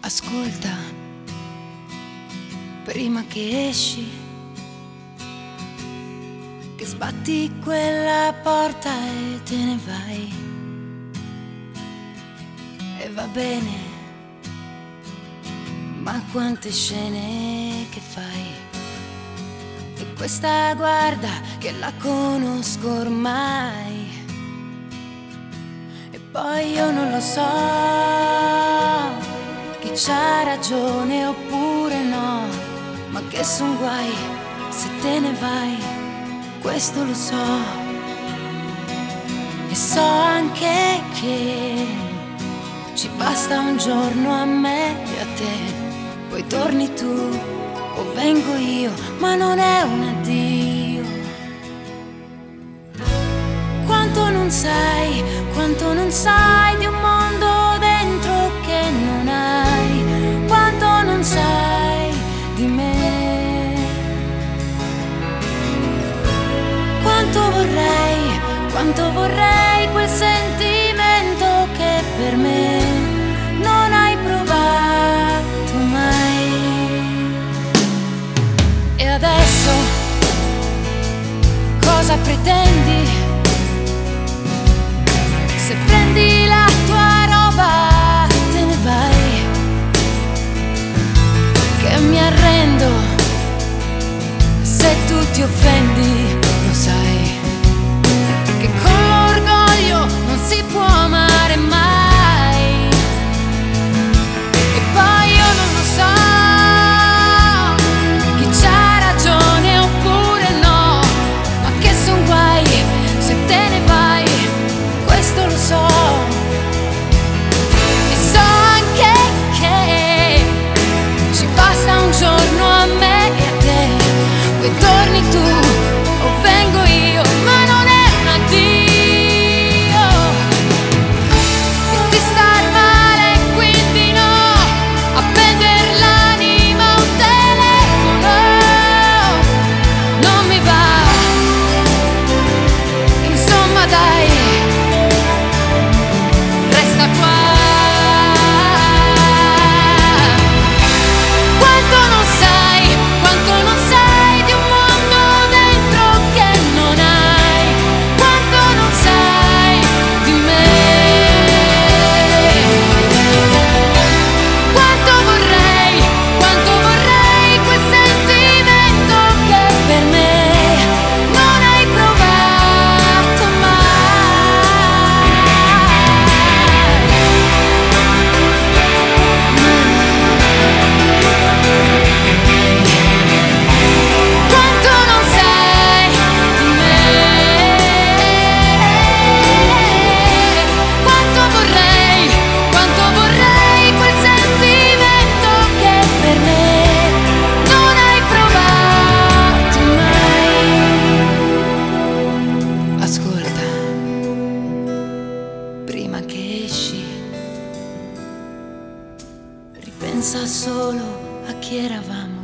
Ascolta, prima che esci, che sbatti quella porta e te ne vai. E va bene, ma quante scene che fai. E questa guarda che la conosco ormai. E poi io non lo so chi c'ha ragione oppure no, ma che son guai se te ne vai, questo lo so. E so anche che ci basta un giorno a me e a te, poi torni tu o vengo io, ma non è un addio. Quanto non sai di un mondo dentro che non hai, quanto non sai di me. Quanto vorrei quel sentimento che per me non hai provato mai. E adesso cosa pretendi? Se prendi la tua roba te ne vai, che mi arrendo se tu ti offendi, lo sai, che con l'orgoglio non si può amare mai. E poi io non lo so chi c'ha ragione oppure no, ma che son guai se te ne vai, questo lo so. E so anche che ci basta un giorno a me e a te, poi torni tu o vengo io, ma non è un addio. E ti star male quindi no, a prender l'anima a un telefono non mi va. Insomma dai, resta qua. Quanto non sai di un mondo dentro che non hai, quanto non sai di me. Quanto vorrei quel sentimento che per me non hai provato mai. Quanto non sai di me. Quanto vorrei quel sentimento che per me non hai provato mai. Ascolta, prima che esci, ripensa solo a chi eravamo.